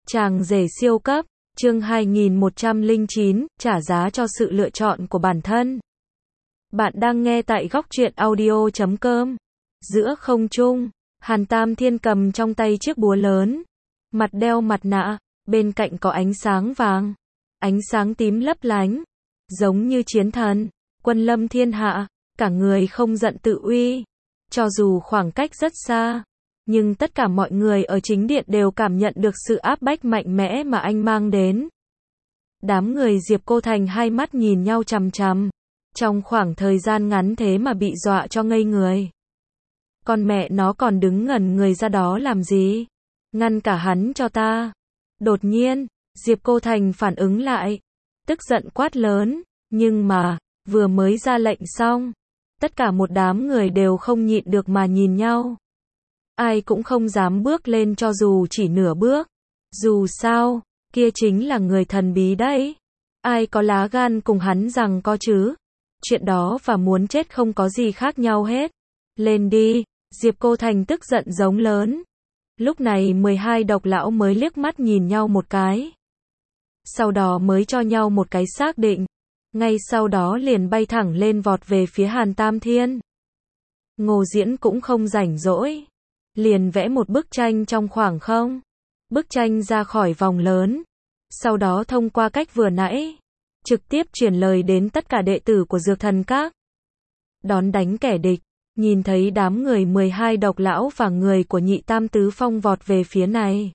Chàng rể siêu cấp, chương 2109, trả giá cho sự lựa chọn của bản thân. Bạn đang nghe tại góc truyện audio.com. Giữa không trung, Hàn Tam Thiên cầm trong tay chiếc búa lớn, mặt đeo mặt nạ, bên cạnh có ánh sáng vàng, ánh sáng tím lấp lánh, giống như chiến thần, quân lâm thiên hạ, cả người không giận tự uy. Cho dù khoảng cách rất xa, nhưng tất cả mọi người ở chính điện đều cảm nhận được sự áp bách mạnh mẽ mà anh mang đến. Đám người Diệp Cô Thành hai mắt nhìn nhau chằm chằm, trong khoảng thời gian ngắn thế mà bị dọa cho ngây người. Con mẹ nó còn đứng ngẩn người ra đó làm gì? Ngăn cả hắn cho ta. Đột nhiên, Diệp Cô Thành phản ứng lại, tức giận quát lớn, nhưng mà, vừa mới ra lệnh xong, tất cả một đám người đều không nhịn được mà nhìn nhau. Ai cũng không dám bước lên cho dù chỉ nửa bước. Dù sao, kia chính là người thần bí đấy. Ai có lá gan cùng hắn rằng có chứ? Chuyện đó và muốn chết không có gì khác nhau hết. Lên đi, Diệp Cô Thành tức giận giống lớn. Lúc này 12 độc lão mới liếc mắt nhìn nhau một cái. Sau đó mới cho nhau một cái xác định. Ngay sau đó liền bay thẳng lên vọt về phía Hàn Tam Thiên. Ngô Diễn cũng không rảnh rỗi, liền vẽ một bức tranh trong khoảng không. Bức tranh ra khỏi vòng lớn, sau đó thông qua cách vừa nãy, trực tiếp truyền lời đến tất cả đệ tử của Dược Thần Các. Đón đánh kẻ địch, nhìn thấy đám người 12 độc lão và người của Nhị Tam Tứ Phong vọt về phía này.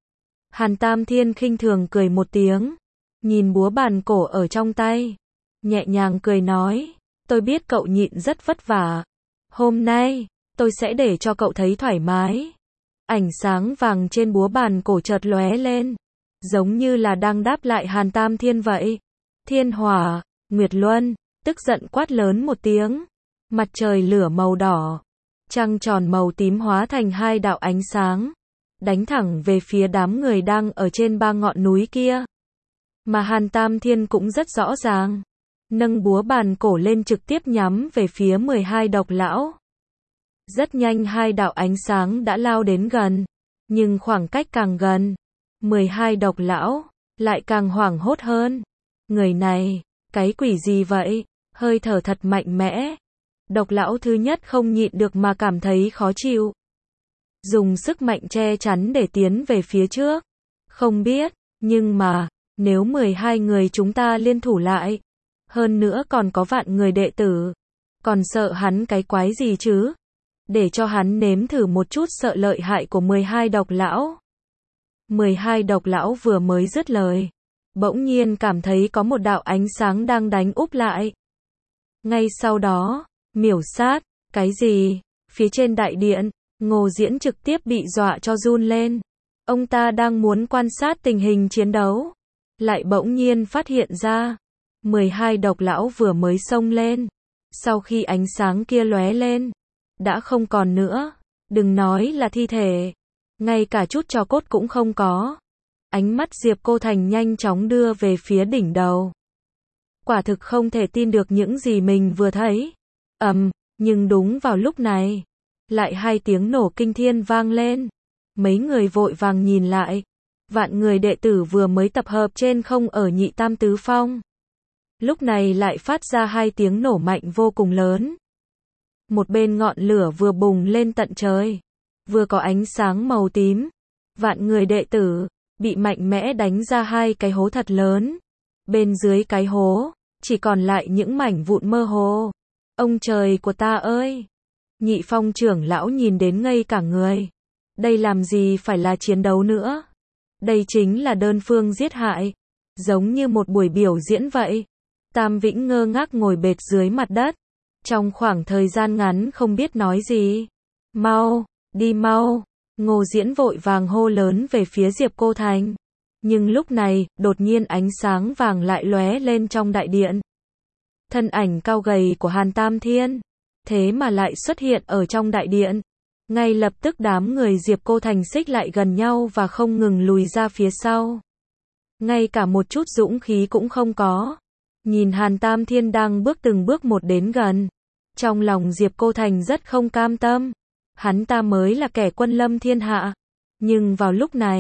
Hàn Tam Thiên khinh thường cười một tiếng, nhìn búa bàn cổ ở trong tay, nhẹ nhàng cười nói, tôi biết cậu nhịn rất vất vả. Hôm nay, tôi sẽ để cho cậu thấy thoải mái. Ánh sáng vàng trên búa bàn cổ chợt lóe lên, giống như là đang đáp lại Hàn Tam Thiên vậy. Thiên Hỏa, Nguyệt Luân, tức giận quát lớn một tiếng. Mặt trời lửa màu đỏ, trăng tròn màu tím hóa thành hai đạo ánh sáng, đánh thẳng về phía đám người đang ở trên ba ngọn núi kia. Mà Hàn Tam Thiên cũng rất rõ ràng, nâng búa bàn cổ lên trực tiếp nhắm về phía 12 độc lão. Rất nhanh hai đạo ánh sáng đã lao đến gần, nhưng khoảng cách càng gần, 12 độc lão lại càng hoảng hốt hơn. Người này, cái quỷ gì vậy? Hơi thở thật mạnh mẽ. Độc lão thứ nhất không nhịn được mà cảm thấy khó chịu, dùng sức mạnh che chắn để tiến về phía trước. Không biết, nhưng mà, nếu 12 người chúng ta liên thủ lại, hơn nữa còn có vạn người đệ tử, còn sợ hắn cái quái gì chứ? Để cho hắn nếm thử một chút sợ lợi hại của 12 độc lão. 12 độc lão vừa mới dứt lời, bỗng nhiên cảm thấy có một đạo ánh sáng đang đánh úp lại. Ngay sau đó, miểu sát, cái gì? Phía trên đại điện, Ngô Diễn trực tiếp bị dọa cho run lên. Ông ta đang muốn quan sát tình hình chiến đấu, lại bỗng nhiên phát hiện ra, 12 độc lão vừa mới xông lên. Sau khi ánh sáng kia lóe lên, đã không còn nữa, đừng nói là thi thể, ngay cả chút tro cốt cũng không có. Ánh mắt Diệp Cô Thành nhanh chóng đưa về phía đỉnh đầu. Quả thực không thể tin được những gì mình vừa thấy. Nhưng đúng vào lúc này, lại hai tiếng nổ kinh thiên vang lên. Mấy người vội vàng nhìn lại, vạn người đệ tử vừa mới tập hợp trên không ở Nhị Tam Tứ Phong. Lúc này lại phát ra hai tiếng nổ mạnh vô cùng lớn. Một bên ngọn lửa vừa bùng lên tận trời, vừa có ánh sáng màu tím. Vạn người đệ tử bị mạnh mẽ đánh ra hai cái hố thật lớn. Bên dưới cái hố, chỉ còn lại những mảnh vụn mơ hồ. Ông trời của ta ơi! Nhị Phong trưởng lão nhìn đến ngây cả người. Đây làm gì phải là chiến đấu nữa? Đây chính là đơn phương giết hại, giống như một buổi biểu diễn vậy. Tam Vĩnh ngơ ngác ngồi bệt dưới mặt đất, trong khoảng thời gian ngắn không biết nói gì. Mau, đi mau! Ngô Diễn vội vàng hô lớn về phía Diệp Cô Thành. Nhưng lúc này, đột nhiên ánh sáng vàng lại lóe lên trong đại điện. Thân ảnh cao gầy của Hàn Tam Thiên, thế mà lại xuất hiện ở trong đại điện. Ngay lập tức đám người Diệp Cô Thành xích lại gần nhau và không ngừng lùi ra phía sau. Ngay cả một chút dũng khí cũng không có. Nhìn Hàn Tam Thiên đang bước từng bước một đến gần, trong lòng Diệp Cô Thành rất không cam tâm. Hắn ta mới là kẻ quân lâm thiên hạ. Nhưng vào lúc này,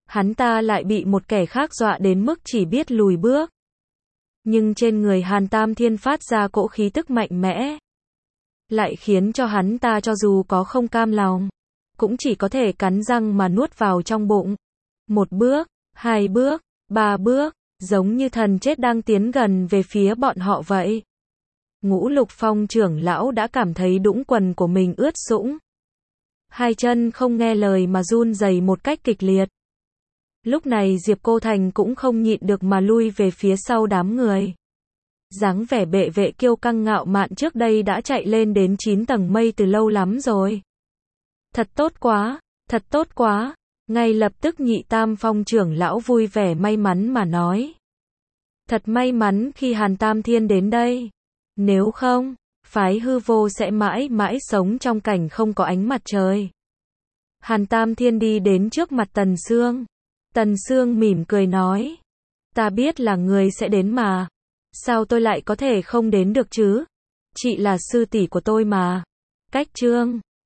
hắn ta lại bị một kẻ khác dọa đến mức chỉ biết lùi bước. Nhưng trên người Hàn Tam Thiên phát ra cỗ khí tức mạnh mẽ, lại khiến cho hắn ta cho dù có không cam lòng, cũng chỉ có thể cắn răng mà nuốt vào trong bụng. Một bước, hai bước, ba bước, giống như thần chết đang tiến gần về phía bọn họ vậy. Ngũ Lục Phong trưởng lão đã cảm thấy đũng quần của mình ướt sũng. Hai chân không nghe lời mà run rẩy một cách kịch liệt. Lúc này Diệp Cô Thành cũng không nhịn được mà lui về phía sau đám người. Dáng vẻ bệ vệ kiêu căng ngạo mạn trước đây đã chạy lên đến 9 tầng mây từ lâu lắm rồi. Thật tốt quá, thật tốt quá. Ngay lập tức Nhị Tam Phong trưởng lão vui vẻ may mắn mà nói. Thật may mắn khi Hàn Tam Thiên đến đây. Nếu không, phái hư vô sẽ mãi mãi sống trong cảnh không có ánh mặt trời. Hàn Tam Thiên đi đến trước mặt Tần Sương. Tần Sương mỉm cười nói. Ta biết là người sẽ đến mà. Sao tôi lại có thể không đến được chứ? Chị là sư tỷ của tôi mà. Cách Trương.